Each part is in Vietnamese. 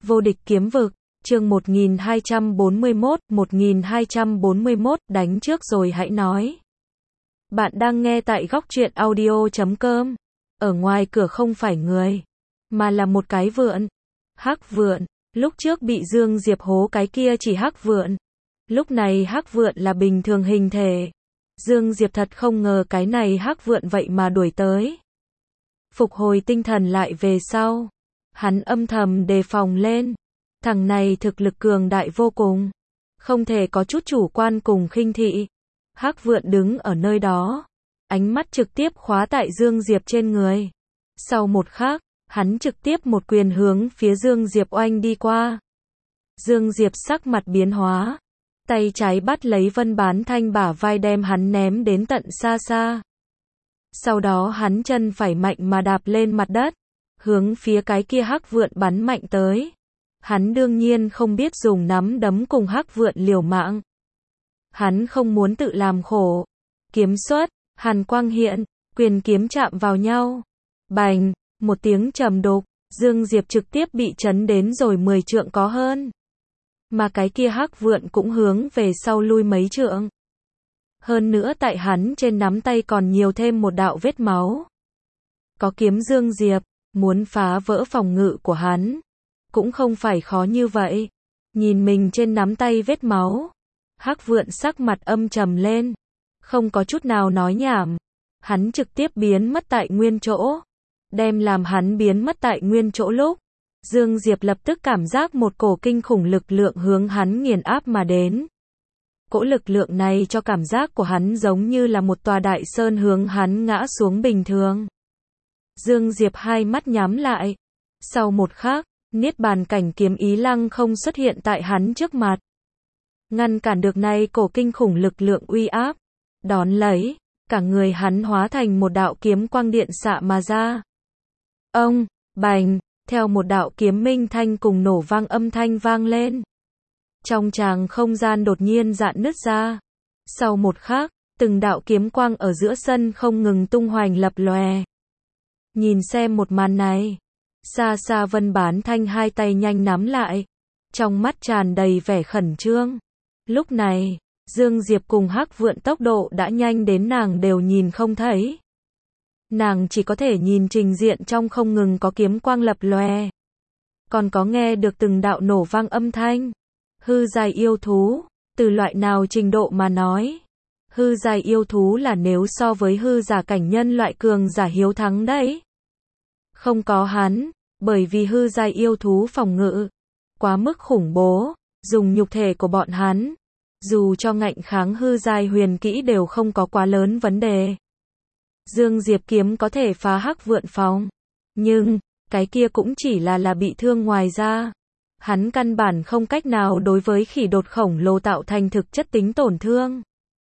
Vô địch kiếm vực, chương 1241, đánh trước rồi hãy nói. Bạn đang nghe tại góc truyện audio.com. Ở ngoài cửa không phải người, mà là một cái vượn. Hắc vượn, lúc trước bị Dương Diệp hố cái kia chỉ hắc vượn. Lúc này hắc vượn là bình thường hình thể. Dương Diệp thật không ngờ cái này hắc vượn vậy mà đuổi tới. Phục hồi tinh thần lại về sau, hắn âm thầm đề phòng lên. Thằng này thực lực cường đại vô cùng, không thể có chút chủ quan cùng khinh thị. Hắc vượn đứng ở nơi đó, ánh mắt trực tiếp khóa tại Dương Diệp trên người. Sau một khắc, hắn trực tiếp một quyền hướng phía Dương Diệp oanh đi qua. Dương Diệp sắc mặt biến hóa, tay trái bắt lấy Vân Bán Thanh bả vai đem hắn ném đến tận xa xa. Sau đó hắn chân phải mạnh mà đạp lên mặt đất, hướng phía cái kia hắc vượn bắn mạnh tới. Hắn đương nhiên không biết dùng nắm đấm cùng hắc vượn liều mạng. Hắn không muốn tự làm khổ. Kiếm xuất, hàn quang hiện, quyền kiếm chạm vào nhau. Bành, một tiếng trầm đục, Dương Diệp trực tiếp bị chấn đến rồi 10 trượng có hơn. Mà cái kia hắc vượn cũng hướng về sau lui mấy trượng. Hơn nữa tại hắn trên nắm tay còn nhiều thêm một đạo vết máu. Có kiếm Dương Diệp, muốn phá vỡ phòng ngự của hắn cũng không phải khó như vậy. Nhìn mình trên nắm tay vết máu, hắc vượn sắc mặt âm trầm lên, không có chút nào nói nhảm. Hắn trực tiếp biến mất tại nguyên chỗ. Đem làm hắn biến mất tại nguyên chỗ lúc, Dương Diệp lập tức cảm giác một cổ kinh khủng lực lượng hướng hắn nghiền áp mà đến. Cỗ lực lượng này cho cảm giác của hắn giống như là một tòa đại sơn hướng hắn ngã xuống bình thường. Dương Diệp hai mắt nhắm lại. Sau một khắc, Niết bàn cảnh kiếm ý lăng không xuất hiện tại hắn trước mặt. Ngăn cản được này cổ kinh khủng lực lượng uy áp. Đón lấy, cả người hắn hóa thành một đạo kiếm quang điện xạ mà ra. Ông, bành, theo một đạo kiếm minh thanh cùng nổ vang âm thanh vang lên. Trong tràng không gian đột nhiên rạn nứt ra. Sau một khắc, từng đạo kiếm quang ở giữa sân không ngừng tung hoành lập lòe. Nhìn xem một màn này, xa xa Vân Bán Thanh hai tay nhanh nắm lại, trong mắt tràn đầy vẻ khẩn trương. Lúc này, Dương Diệp cùng hắc vượn tốc độ đã nhanh đến nàng đều nhìn không thấy. Nàng chỉ có thể nhìn trình diện trong không ngừng có kiếm quang lập lòe. Còn có nghe được từng đạo nổ vang âm thanh. Hư giai yêu thú, từ loại nào trình độ mà nói. Hư giai yêu thú là nếu so với hư giả cảnh nhân loại cường giả hiếu thắng đấy. Không có hắn, bởi vì hư giai yêu thú phòng ngự quá mức khủng bố, dùng nhục thể của bọn hắn, dù cho ngạnh kháng hư giai huyền kỹ đều không có quá lớn vấn đề. Dương Diệp kiếm có thể phá hắc vượn phòng, nhưng cái kia cũng chỉ là bị thương ngoài ra. Hắn căn bản không cách nào đối với khỉ đột khổng lồ tạo thành thực chất tính tổn thương.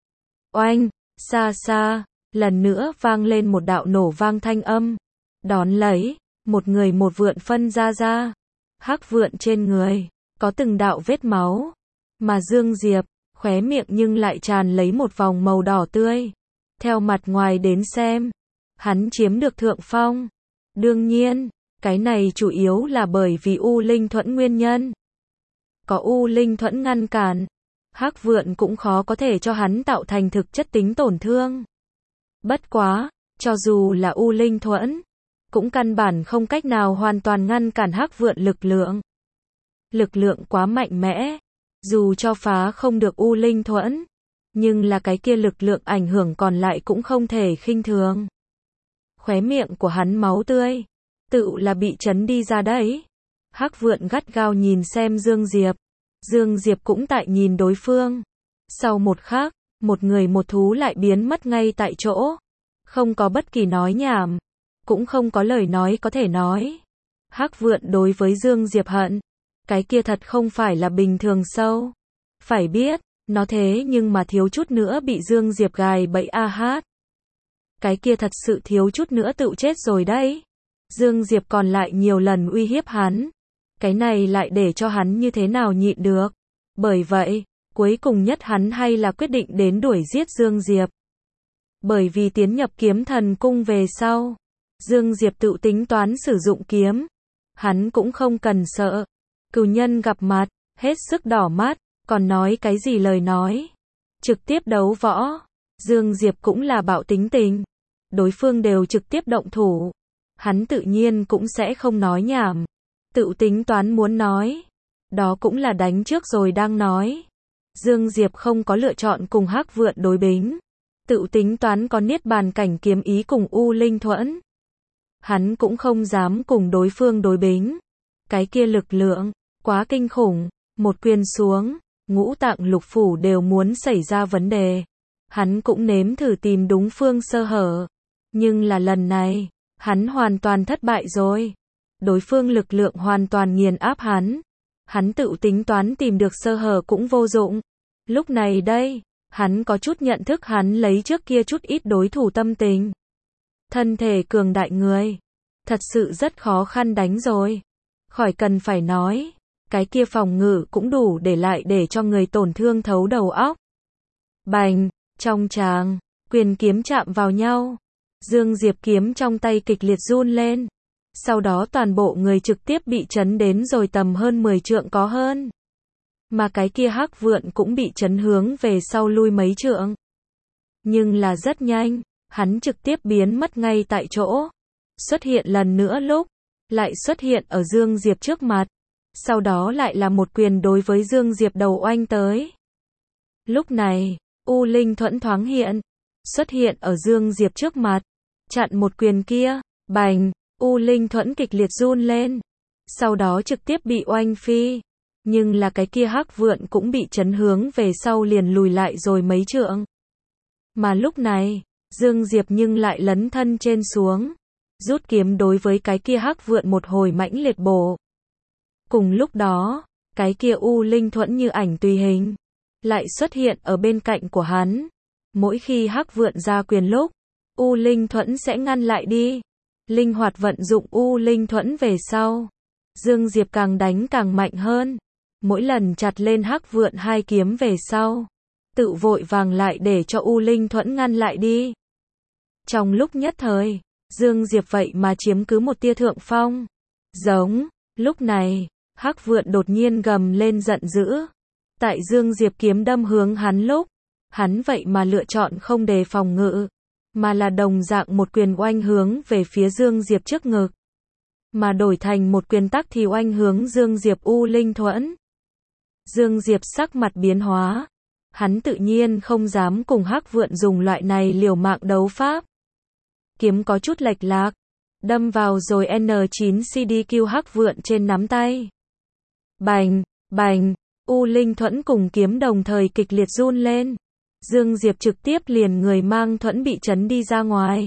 Oanh, xa xa, lần nữa vang lên một đạo nổ vang thanh âm. Đón lấy, một người một vượn phân ra. Hắc vượn trên người có từng đạo vết máu, mà Dương Diệp khóe miệng nhưng lại tràn lấy một vòng màu đỏ tươi. Theo mặt ngoài đến xem, hắn chiếm được thượng phong. Đương nhiên, cái này chủ yếu là bởi vì U Linh Thuẫn nguyên nhân. Có U Linh Thuẫn ngăn cản, hắc vượn cũng khó có thể cho hắn tạo thành thực chất tính tổn thương. Bất quá, cho dù là U Linh Thuẫn, cũng căn bản không cách nào hoàn toàn ngăn cản hắc vượn lực lượng. Lực lượng quá mạnh mẽ, dù cho phá không được U Linh Thuẫn, nhưng là cái kia lực lượng ảnh hưởng còn lại cũng không thể khinh thường. Khóe miệng của hắn máu tươi, tự là bị chấn đi ra đấy. Hắc vượn gắt gao nhìn xem Dương Diệp. Dương Diệp cũng tại nhìn đối phương. Sau một khắc, một người một thú lại biến mất ngay tại chỗ. Không có bất kỳ nói nhảm, cũng không có lời nói có thể nói. Hắc vượn đối với Dương Diệp hận, cái kia thật không phải là bình thường sâu. Phải biết, nó thế nhưng mà thiếu chút nữa bị Dương Diệp gài bẫy hát. Cái kia thật sự thiếu chút nữa tự chết rồi đấy. Dương Diệp còn lại nhiều lần uy hiếp hắn. Cái này lại để cho hắn như thế nào nhịn được. Bởi vậy, cuối cùng nhất hắn hay là quyết định đến đuổi giết Dương Diệp. Bởi vì tiến nhập kiếm thần cung về sau, Dương Diệp tự tính toán sử dụng kiếm. Hắn cũng không cần sợ. Cừu nhân gặp mặt, hết sức đỏ mắt, còn nói cái gì lời nói. Trực tiếp đấu võ. Dương Diệp cũng là bạo tính tình. Đối phương đều trực tiếp động thủ. Hắn tự nhiên cũng sẽ không nói nhảm. Tự tính toán muốn nói. Đó cũng là đánh trước rồi đang nói. Dương Diệp không có lựa chọn cùng Hắc Vượn đối bính. Tự tính toán có niết bàn cảnh kiếm ý cùng U Linh Thuẫn. Hắn cũng không dám cùng đối phương đối bính. Cái kia lực lượng, quá kinh khủng. Một quyền xuống, ngũ tạng lục phủ đều muốn xảy ra vấn đề. Hắn cũng nếm thử tìm đúng phương sơ hở. Nhưng là lần này, hắn hoàn toàn thất bại rồi. Đối phương lực lượng hoàn toàn nghiền áp hắn. Hắn tự tính toán tìm được sơ hở cũng vô dụng. Lúc này đây, hắn có chút nhận thức hắn lấy trước kia chút ít đối thủ tâm tình. Thân thể cường đại người, thật sự rất khó khăn đánh rồi. Khỏi cần phải nói, cái kia phòng ngự cũng đủ để lại để cho người tổn thương thấu đầu óc. Bành, trong tràng, quyền kiếm chạm vào nhau. Dương Diệp kiếm trong tay kịch liệt run lên. Sau đó toàn bộ người trực tiếp bị chấn đến rồi tầm hơn 10 trượng có hơn. Mà cái kia Hắc Vượn cũng bị chấn hướng về sau lui mấy trượng. Nhưng là rất nhanh, hắn trực tiếp biến mất ngay tại chỗ. Xuất hiện lần nữa lúc, lại xuất hiện ở Dương Diệp trước mặt. Sau đó lại là một quyền đối với Dương Diệp đầu oanh tới. Lúc này, U Linh Thuẫn thoáng hiện, xuất hiện ở Dương Diệp trước mặt, chặn một quyền kia, bành, U Linh Thuẫn kịch liệt run lên, sau đó trực tiếp bị oanh phi, nhưng là cái kia Hắc Vượn cũng bị chấn hướng về sau liền lùi lại rồi mấy trượng. Mà lúc này, Dương Diệp nhưng lại lấn thân trên xuống, rút kiếm đối với cái kia Hắc Vượn một hồi mãnh liệt bổ. Cùng lúc đó, cái kia U Linh Thuẫn như ảnh tùy hình, lại xuất hiện ở bên cạnh của hắn. Mỗi khi Hắc Vượn ra quyền lúc, U Linh Thuẫn sẽ ngăn lại đi. Linh hoạt vận dụng U Linh Thuẫn về sau. Dương Diệp càng đánh càng mạnh hơn. Mỗi lần chặt lên Hắc Vượn hai kiếm về sau, tự vội vàng lại để cho U Linh Thuẫn ngăn lại đi. Trong lúc nhất thời, Dương Diệp vậy mà chiếm cứ một tia thượng phong. Giống, lúc này, Hắc Vượn đột nhiên gầm lên giận dữ. Tại Dương Diệp kiếm đâm hướng hắn lúc, hắn vậy mà lựa chọn không đề phòng ngự, mà là đồng dạng một quyền oanh hướng về phía Dương Diệp trước ngực. Mà đổi thành một quyền tắc thì oanh hướng Dương Diệp U Linh Thuẫn. Dương Diệp sắc mặt biến hóa. Hắn tự nhiên không dám cùng Hắc Vượn dùng loại này liều mạng đấu pháp. Kiếm có chút lệch lạc, đâm vào rồi N9 CDQ Hắc Vượn trên nắm tay. Bành, bành, U Linh Thuẫn cùng kiếm đồng thời kịch liệt run lên. Dương Diệp trực tiếp liền người mang thuẫn bị chấn đi ra ngoài.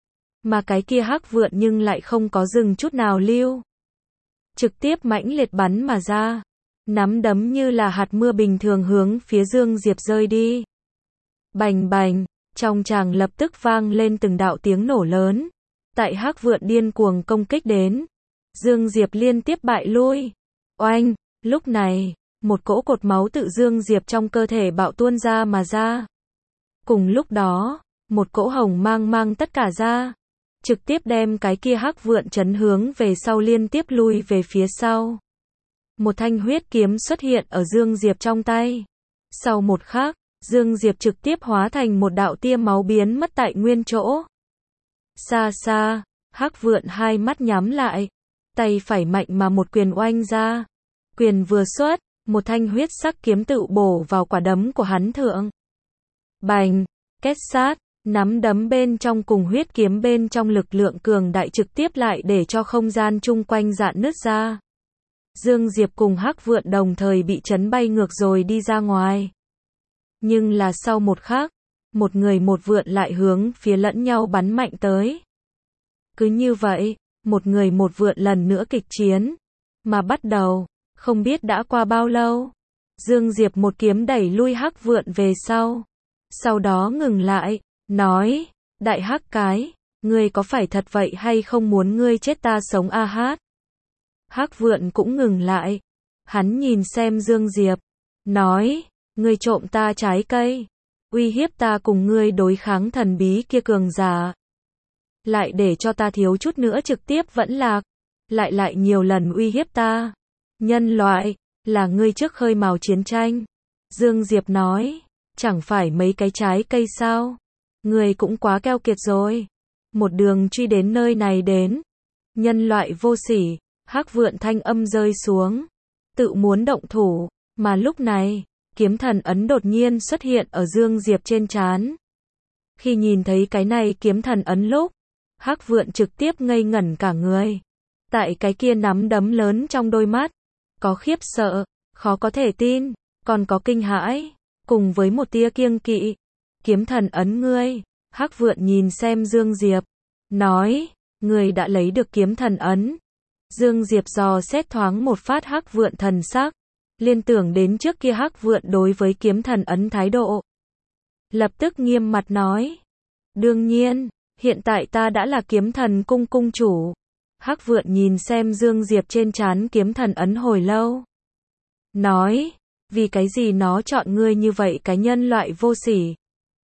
Mà cái kia Hắc Vượn nhưng lại không có dừng chút nào lưu. Trực tiếp mãnh liệt bắn mà ra. Nắm đấm như là hạt mưa bình thường hướng phía Dương Diệp rơi đi. Bành bành, trong tràng lập tức vang lên từng đạo tiếng nổ lớn. Tại Hắc Vượn điên cuồng công kích đến, Dương Diệp liên tiếp bại lui. Oanh, lúc này, một cỗ cột máu tự Dương Diệp trong cơ thể bạo tuôn ra mà ra. Cùng lúc đó, một cỗ hồng mang tất cả ra, trực tiếp đem cái kia Hắc Vượn chấn hướng về sau liên tiếp lui về phía sau. Một thanh huyết kiếm xuất hiện ở Dương Diệp trong tay. Sau một khắc, Dương Diệp trực tiếp hóa thành một đạo tia máu biến mất tại nguyên chỗ. Xa xa, Hắc Vượn hai mắt nhắm lại, tay phải mạnh mà một quyền oanh ra. Quyền vừa xuất, một thanh huyết sắc kiếm tự bổ vào quả đấm của hắn thượng. Bành, kết sát, nắm đấm bên trong cùng huyết kiếm bên trong lực lượng cường đại trực tiếp lại để cho không gian chung quanh rạn nứt ra. Dương Diệp cùng Hắc Vượn đồng thời bị chấn bay ngược rồi đi ra ngoài. Nhưng là sau một khắc, một người một vượn lại hướng phía lẫn nhau bắn mạnh tới. Cứ như vậy, một người một vượn lần nữa kịch chiến. Mà bắt đầu, không biết đã qua bao lâu. Dương Diệp một kiếm đẩy lui Hắc Vượn về sau. Sau đó ngừng lại, nói, đại hắc cái, ngươi có phải thật vậy hay không muốn ngươi chết ta sống a hát. Hắc Vượn cũng ngừng lại. Hắn nhìn xem Dương Diệp, nói, ngươi trộm ta trái cây, uy hiếp ta cùng ngươi đối kháng thần bí kia cường giả. Lại để cho ta thiếu chút nữa trực tiếp vẫn lạc, lại nhiều lần uy hiếp ta. Nhân loại, là ngươi trước khơi mào chiến tranh. Dương Diệp nói, chẳng phải mấy cái trái cây sao? Ngươi cũng quá keo kiệt rồi. Một đường truy đến nơi này đến. Nhân loại vô sỉ, Hắc Vượn thanh âm rơi xuống. Tự muốn động thủ, mà lúc này, kiếm thần ấn đột nhiên xuất hiện ở Dương Diệp trên trán. Khi nhìn thấy cái này kiếm thần ấn lúc, Hắc Vượn trực tiếp ngây ngẩn cả người. Tại cái kia nắm đấm lớn trong đôi mắt, có khiếp sợ, khó có thể tin, còn có kinh hãi, cùng với một tia kiêng kỵ. Kiếm thần ấn ngươi, Hắc Vượn nhìn xem Dương Diệp, nói, ngươi đã lấy được kiếm thần ấn. Dương Diệp dò xét thoáng một phát Hắc Vượn thần sắc, liên tưởng đến trước kia Hắc Vượn đối với kiếm thần ấn thái độ. Lập tức nghiêm mặt nói, đương nhiên, hiện tại ta đã là kiếm thần cung cung chủ. Hắc Vượn nhìn xem Dương Diệp trên trán kiếm thần ấn hồi lâu. Nói, vì cái gì nó chọn ngươi như vậy cái nhân loại vô sỉ.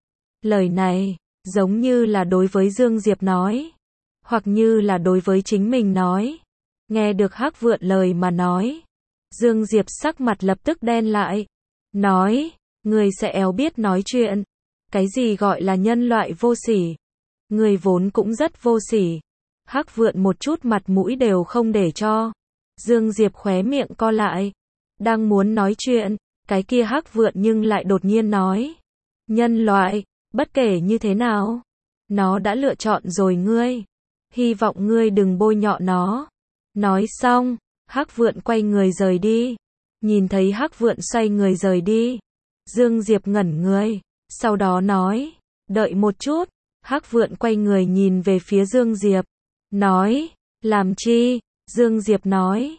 Lời này, giống như là đối với Dương Diệp nói, hoặc như là đối với chính mình nói. Nghe được Hắc Vượn lời mà nói, Dương Diệp sắc mặt lập tức đen lại. Nói, ngươi sẽ éo biết nói chuyện. Cái gì gọi là nhân loại vô sỉ? Ngươi vốn cũng rất vô sỉ. Hắc Vượn một chút mặt mũi đều không để cho. Dương Diệp khóe miệng co lại. Đang muốn nói chuyện, cái kia Hắc Vượn nhưng lại đột nhiên nói. Nhân loại, bất kể như thế nào, nó đã lựa chọn rồi ngươi. Hy vọng ngươi đừng bôi nhọ nó. Nói xong, Hắc Vượn quay người rời đi. Nhìn thấy Hắc Vượn xoay người rời đi, Dương Diệp ngẩn người, sau đó nói, đợi một chút. Hắc Vượn quay người nhìn về phía Dương Diệp, nói, làm chi? Dương Diệp nói,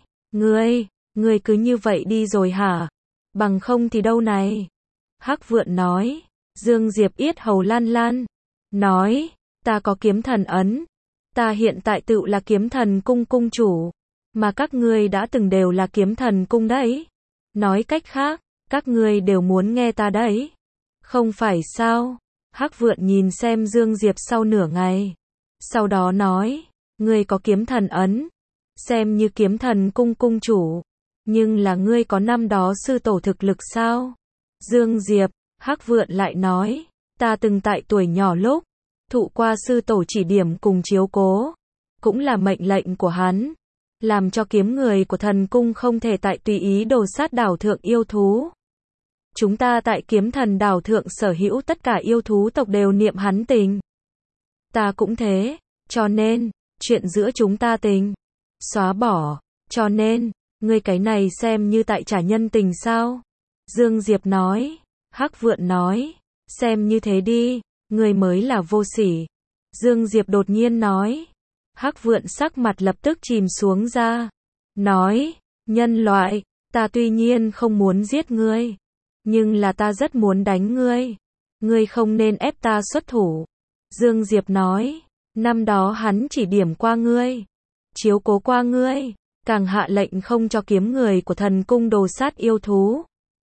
ngươi cứ như vậy đi rồi hả? Bằng không thì đâu này? Hắc Vượn nói, Dương Diệp yết hầu lan lan, nói, ta có kiếm thần ấn. Ta hiện tại tự là kiếm thần cung cung chủ, mà các ngươi đã từng đều là kiếm thần cung đấy. Nói cách khác, các ngươi đều muốn nghe ta đấy. Không phải sao? Hắc Vượn nhìn xem Dương Diệp sau nửa ngày. Sau đó nói, ngươi có kiếm thần ấn, xem như kiếm thần cung cung chủ. Nhưng là ngươi có năm đó sư tổ thực lực sao? Dương Diệp, Hắc Vượn lại nói, ta từng tại tuổi nhỏ lúc, thụ qua sư tổ chỉ điểm cùng chiếu cố. Cũng là mệnh lệnh của hắn. Làm cho kiếm người của thần cung không thể tại tùy ý đồ sát đảo thượng yêu thú. Chúng ta tại kiếm thần đảo thượng sở hữu tất cả yêu thú tộc đều niệm hắn tình. Ta cũng thế, cho nên, chuyện giữa chúng ta tình xóa bỏ, cho nên, ngươi cái này xem như tại trả nhân tình sao? Dương Diệp nói, Hắc Vượn nói, xem như thế đi, ngươi mới là vô sỉ. Dương Diệp đột nhiên nói. Hắc Vượn sắc mặt lập tức chìm xuống ra. Nói, nhân loại, ta tuy nhiên không muốn giết ngươi, nhưng là ta rất muốn đánh ngươi. Ngươi không nên ép ta xuất thủ. Dương Diệp nói, năm đó hắn chỉ điểm qua ngươi, chiếu cố qua ngươi, càng hạ lệnh không cho kiếm người của thần cung đồ sát yêu thú.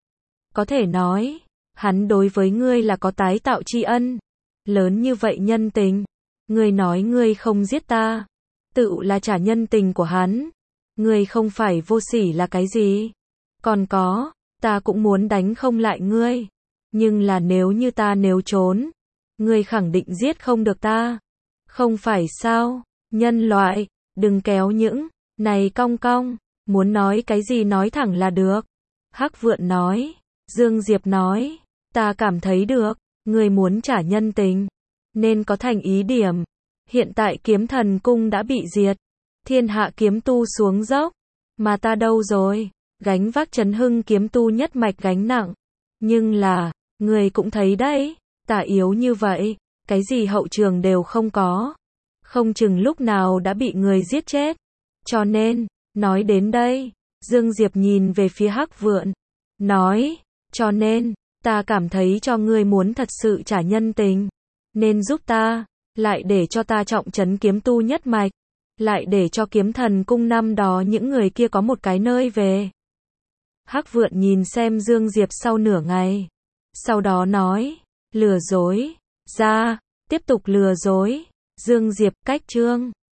Có thể nói, hắn đối với ngươi là có tái tạo tri ân. Lớn như vậy nhân tình. Ngươi nói ngươi không giết ta, tự là trả nhân tình của hắn. Ngươi không phải vô sỉ là cái gì? Còn có, ta cũng muốn đánh không lại ngươi. Nhưng là nếu trốn, ngươi khẳng định giết không được ta. Không phải sao? Nhân loại, đừng kéo những này cong cong, muốn nói cái gì nói thẳng là được. Hắc Vượn nói. Dương Diệp nói, ta cảm thấy được, ngươi muốn trả nhân tình, nên có thành ý điểm. Hiện tại kiếm thần cung đã bị diệt, thiên hạ kiếm tu xuống dốc, mà ta đâu rồi? Gánh vác Trấn Hưng kiếm tu nhất mạch gánh nặng. Nhưng là, người cũng thấy đấy, ta yếu như vậy, cái gì hậu trường đều không có. Không chừng lúc nào đã bị người giết chết. Cho nên, nói đến đây, Dương Diệp nhìn về phía Hắc Vượn, nói, cho nên, ta cảm thấy cho ngươi muốn thật sự trả nhân tình, nên giúp ta, lại để cho ta trọng trấn kiếm tu nhất mạch, lại để cho kiếm thần cung năm đó những người kia có một cái nơi về. Hắc Vượn nhìn xem Dương Diệp sau nửa ngày, sau đó nói, lừa dối, ra, tiếp tục lừa dối. Dương Diệp, cách chương